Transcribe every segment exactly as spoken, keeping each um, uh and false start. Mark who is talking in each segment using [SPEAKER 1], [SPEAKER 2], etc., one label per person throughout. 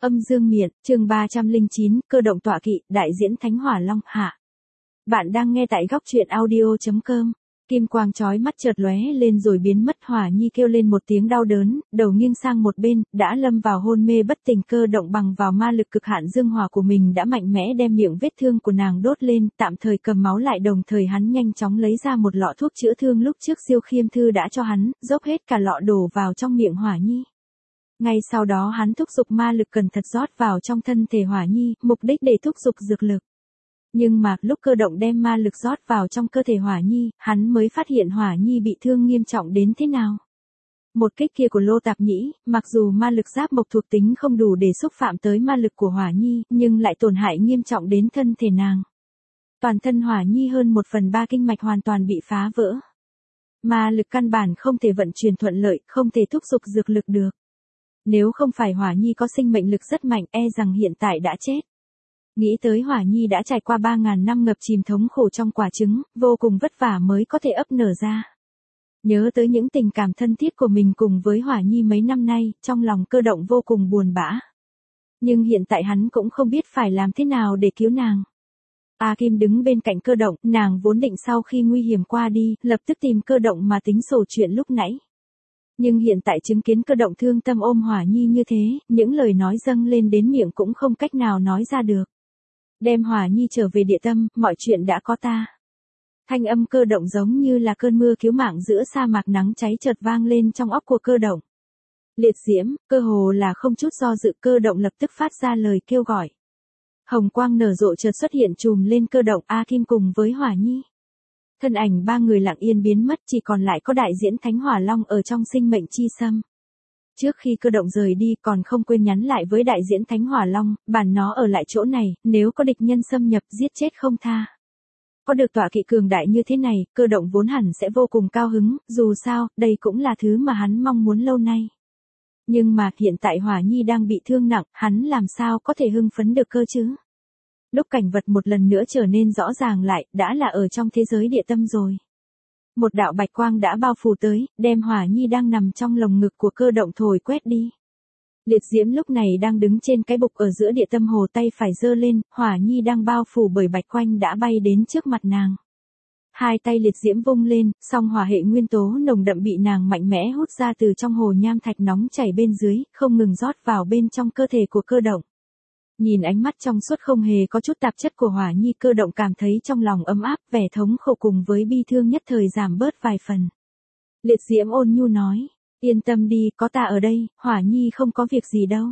[SPEAKER 1] Âm dương miện, chương ba trăm linh chín, cơ động tọa kỵ, đại diễn Thánh Hỏa Long, hạ. Bạn đang nghe tại góc truyện audio chấm com. Kim quang chói mắt chợt lóe lên rồi biến mất. Hỏa Nhi kêu lên một tiếng đau đớn, đầu nghiêng sang một bên, đã lâm vào hôn mê bất tỉnh. Cơ động bằng vào ma lực cực hạn dương hỏa của mình đã mạnh mẽ đem miệng vết thương của nàng đốt lên, tạm thời cầm máu lại, đồng thời hắn nhanh chóng lấy ra một lọ thuốc chữa thương lúc trước Diêu Khiêm Thư đã cho hắn, dốc hết cả lọ đổ vào trong miệng Hỏa Nhi. Ngay sau đó hắn thúc giục ma lực cẩn thận rót vào trong thân thể Hỏa Nhi, mục đích để thúc giục dược lực. Nhưng mà, lúc cơ động đem ma lực rót vào trong cơ thể Hỏa Nhi, hắn mới phát hiện Hỏa Nhi bị thương nghiêm trọng đến thế nào. Một kích kia của Lô Tạp Nhĩ, mặc dù ma lực giáp mộc thuộc tính không đủ để xúc phạm tới ma lực của Hỏa Nhi, nhưng lại tổn hại nghiêm trọng đến thân thể nàng. Toàn thân Hỏa Nhi hơn một phần ba kinh mạch hoàn toàn bị phá vỡ. Ma lực căn bản không thể vận chuyển thuận lợi, không thể thúc giục dược lực được. Nếu không phải Hỏa Nhi có sinh mệnh lực rất mạnh, e rằng hiện tại đã chết. Nghĩ tới Hỏa Nhi đã trải qua ba ngàn năm ngập chìm thống khổ trong quả trứng, vô cùng vất vả mới có thể ấp nở ra. Nhớ tới những tình cảm thân thiết của mình cùng với Hỏa Nhi mấy năm nay, trong lòng cơ động vô cùng buồn bã. Nhưng hiện tại hắn cũng không biết phải làm thế nào để cứu nàng. A Kim đứng bên cạnh cơ động, nàng vốn định sau khi nguy hiểm qua đi, lập tức tìm cơ động mà tính sổ chuyện lúc nãy. Nhưng hiện tại chứng kiến cơ động thương tâm ôm Hỏa Nhi như thế, những lời nói dâng lên đến miệng cũng không cách nào nói ra được. Đem Hỏa Nhi trở về địa tâm, mọi chuyện đã có ta. Thanh âm cơ động giống như là cơn mưa cứu mạng giữa sa mạc nắng cháy chợt vang lên trong óc của cơ động. Liệt diễm, cơ hồ là không chút do dự, cơ động lập tức phát ra lời kêu gọi. Hồng quang nở rộ chợt xuất hiện trùm lên cơ động, A Kim cùng với Hỏa Nhi. Thân ảnh ba người lặng yên biến mất, chỉ còn lại có đại diễn Thánh Hỏa Long ở trong sinh mệnh chi sâm. Trước khi cơ động rời đi còn không quên nhắn lại với đại diễn Thánh Hỏa Long, bản nó ở lại chỗ này, nếu có địch nhân xâm nhập giết chết không tha. Có được tọa kỵ cường đại như thế này, cơ động vốn hẳn sẽ vô cùng cao hứng, dù sao, đây cũng là thứ mà hắn mong muốn lâu nay. Nhưng mà, hiện tại Hỏa Nhi đang bị thương nặng, hắn làm sao có thể hưng phấn được cơ chứ? Lúc cảnh vật một lần nữa trở nên rõ ràng lại, đã là ở trong thế giới địa tâm rồi. Một đạo bạch quang đã bao phủ tới, đem Hỏa Nhi đang nằm trong lồng ngực của cơ động thổi quét đi. Liệt diễm lúc này đang đứng trên cái bục ở giữa địa tâm hồ, tay phải giơ lên, Hỏa Nhi đang bao phủ bởi bạch quang đã bay đến trước mặt nàng. Hai tay liệt diễm vung lên, song hỏa hệ nguyên tố nồng đậm bị nàng mạnh mẽ hút ra từ trong hồ nham thạch nóng chảy bên dưới, không ngừng rót vào bên trong cơ thể của cơ động. Nhìn ánh mắt trong suốt không hề có chút tạp chất của Hỏa Nhi, cơ động cảm thấy trong lòng ấm áp, vẻ thống khổ cùng với bi thương nhất thời giảm bớt vài phần. Liệt diễm ôn nhu nói, yên tâm đi, có ta ở đây, Hỏa Nhi không có việc gì đâu.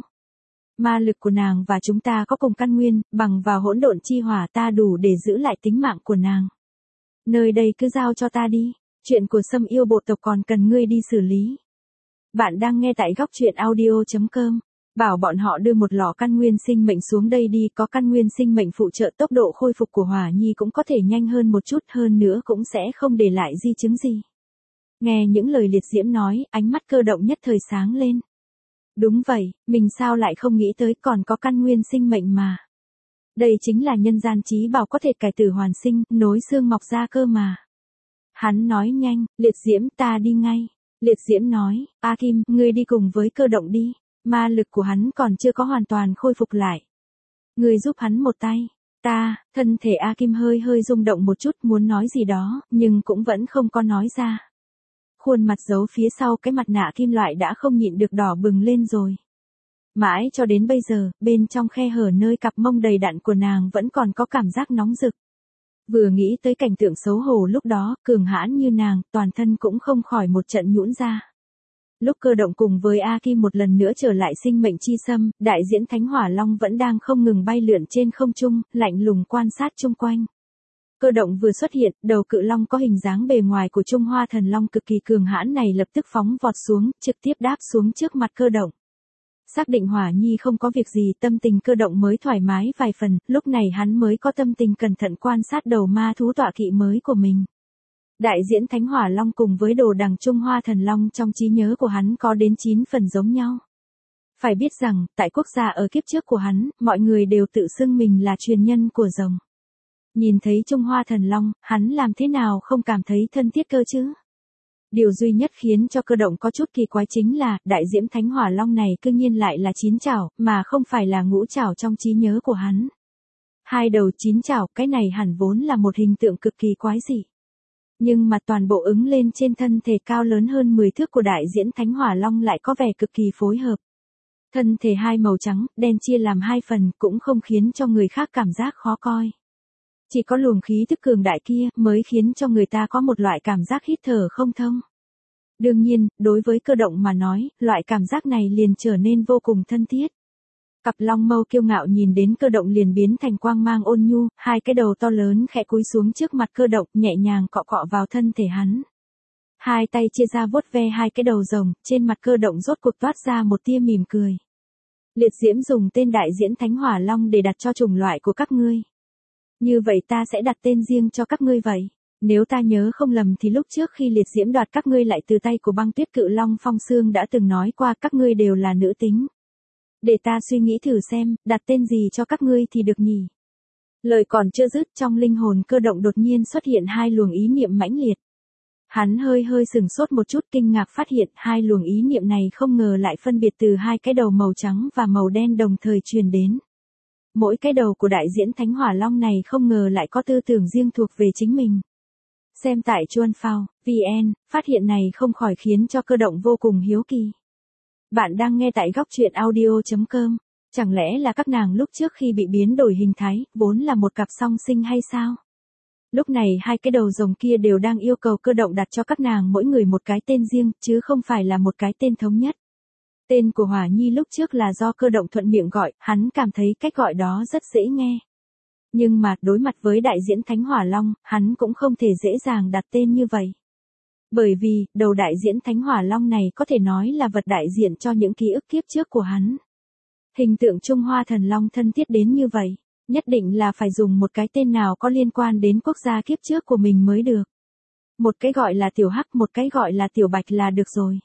[SPEAKER 1] Ma lực của nàng và chúng ta có cùng căn nguyên, bằng vào hỗn độn chi hỏa ta đủ để giữ lại tính mạng của nàng. Nơi đây cứ giao cho ta đi, chuyện của Sâm Yêu bộ tộc còn cần ngươi đi xử lý. Bạn đang nghe tại góc truyện audio chấm com. Bảo bọn họ đưa một lọ căn nguyên sinh mệnh xuống đây đi, có căn nguyên sinh mệnh phụ trợ tốc độ khôi phục của Hỏa Nhi cũng có thể nhanh hơn một chút, hơn nữa cũng sẽ không để lại di chứng gì. Nghe những lời liệt diễm nói, ánh mắt cơ động nhất thời sáng lên. Đúng vậy, mình sao lại không nghĩ tới còn có căn nguyên sinh mệnh mà. Đây chính là nhân gian chí bảo có thể cải tử hoàn sinh, nối xương mọc ra cơ mà. Hắn nói nhanh, liệt diễm ta đi ngay. Liệt diễm nói, A Kim, ngươi đi cùng với cơ động đi. Ma lực của hắn còn chưa có hoàn toàn khôi phục lại. Ngươi giúp hắn một tay. Ta, thân thể A Kim hơi hơi rung động một chút, muốn nói gì đó, nhưng cũng vẫn không có nói ra. Khuôn mặt giấu phía sau cái mặt nạ kim loại đã không nhịn được đỏ bừng lên rồi. Mãi cho đến bây giờ, bên trong khe hở nơi cặp mông đầy đặn của nàng vẫn còn có cảm giác nóng rực. Vừa nghĩ tới cảnh tượng xấu hổ lúc đó, cường hãn như nàng, toàn thân cũng không khỏi một trận nhũn ra. Lúc cơ động cùng với A Kim một lần nữa trở lại sinh mệnh chi sâm, đại diễn Thánh Hỏa Long vẫn đang không ngừng bay lượn trên không trung, lạnh lùng quan sát chung quanh. Cơ động vừa xuất hiện, đầu cự long có hình dáng bề ngoài của Trung Hoa Thần Long cực kỳ cường hãn này lập tức phóng vọt xuống, trực tiếp đáp xuống trước mặt cơ động. Xác định Hỏa Nhi không có việc gì, tâm tình cơ động mới thoải mái vài phần, lúc này hắn mới có tâm tình cẩn thận quan sát đầu ma thú tọa kỵ mới của mình. Đại diễn Thánh Hỏa Long cùng với đồ đằng Trung Hoa Thần Long trong trí nhớ của hắn có đến chín phần giống nhau. Phải biết rằng, tại quốc gia ở kiếp trước của hắn, mọi người đều tự xưng mình là truyền nhân của rồng. Nhìn thấy Trung Hoa Thần Long, hắn làm thế nào không cảm thấy thân thiết cơ chứ? Điều duy nhất khiến cho Cơ Động có chút kỳ quái chính là, đại diễm thánh hỏa long này cư nhiên lại là chín chảo, mà không phải là ngũ chảo trong trí nhớ của hắn. Hai đầu chín chảo, cái này hẳn vốn là một hình tượng cực kỳ quái dị. Nhưng mà toàn bộ ứng lên trên thân thể cao lớn hơn mười thước của đại diễn thánh hỏa long lại có vẻ cực kỳ phối hợp. Thân thể hai màu trắng, đen chia làm hai phần cũng không khiến cho người khác cảm giác khó coi. Chỉ có luồng khí thức cường đại kia mới khiến cho người ta có một loại cảm giác hít thở không thông. Đương nhiên, đối với Cơ Động mà nói, loại cảm giác này liền trở nên vô cùng thân thiết. Cặp long mâu kiêu ngạo nhìn đến Cơ Động liền biến thành quang mang ôn nhu, hai cái đầu to lớn khẽ cúi xuống trước mặt Cơ Động, nhẹ nhàng cọ cọ vào thân thể hắn. Hai tay chia ra vuốt ve hai cái đầu rồng, trên mặt Cơ Động rốt cuộc toát ra một tia mỉm cười. Liệt diễm dùng tên đại diễn thánh hỏa long để đặt cho chủng loại của các ngươi. Như vậy ta sẽ đặt tên riêng cho các ngươi vậy. Nếu ta nhớ không lầm thì lúc trước khi liệt diễm đoạt các ngươi lại từ tay của băng tuyết cự long Phong Sương đã từng nói qua các ngươi đều là nữ tính. Để ta suy nghĩ thử xem, đặt tên gì cho các ngươi thì được nhỉ. Lời còn chưa dứt, trong linh hồn Cơ Động đột nhiên xuất hiện hai luồng ý niệm mãnh liệt. Hắn hơi hơi sừng sốt một chút kinh ngạc phát hiện hai luồng ý niệm này không ngờ lại phân biệt từ hai cái đầu màu trắng và màu đen đồng thời truyền đến. Mỗi cái đầu của đại diễn thánh hỏa long này không ngờ lại có tư tưởng riêng thuộc về chính mình. Xem tại Chuan Phao, vê en, phát hiện này không khỏi khiến cho Cơ Động vô cùng hiếu kỳ. Bạn đang nghe tại góc truyện audio chấm com. Chẳng lẽ là các nàng lúc trước khi bị biến đổi hình thái, vốn là một cặp song sinh hay sao? Lúc này hai cái đầu rồng kia đều đang yêu cầu Cơ Động đặt cho các nàng mỗi người một cái tên riêng, chứ không phải là một cái tên thống nhất. Tên của Hỏa Nhi lúc trước là do Cơ Động thuận miệng gọi, hắn cảm thấy cách gọi đó rất dễ nghe. Nhưng mà, đối mặt với đại diễn thánh hỏa long, hắn cũng không thể dễ dàng đặt tên như vậy. Bởi vì, đầu đại diễn thánh hỏa long này có thể nói là vật đại diện cho những ký ức kiếp trước của hắn. Hình tượng Trung Hoa thần long thân thiết đến như vậy, nhất định là phải dùng một cái tên nào có liên quan đến quốc gia kiếp trước của mình mới được. Một cái gọi là Tiểu Hắc, một cái gọi là Tiểu Bạch là được rồi.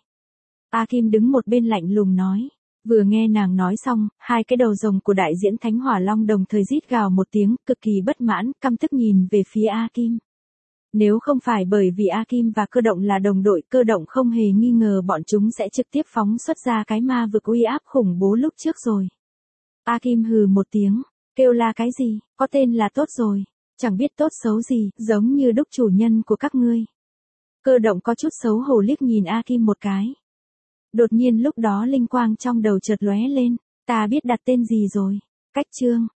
[SPEAKER 1] A Kim đứng một bên lạnh lùng nói. Vừa nghe nàng nói xong, hai cái đầu rồng của đại diễn thánh hỏa long đồng thời rít gào một tiếng, cực kỳ bất mãn, căm tức nhìn về phía A Kim. Nếu không phải bởi vì A Kim và Cơ Động là đồng đội, Cơ Động không hề nghi ngờ bọn chúng sẽ trực tiếp phóng xuất ra cái ma vực uy áp khủng bố lúc trước rồi. A Kim hừ một tiếng, kêu la cái gì, có tên là tốt rồi, chẳng biết tốt xấu gì, giống như đúc chủ nhân của các ngươi. Cơ Động có chút xấu hổ liếc nhìn A Kim một cái. Đột nhiên lúc đó linh quang trong đầu chợt lóe lên, ta biết đặt tên gì rồi. Cách chương,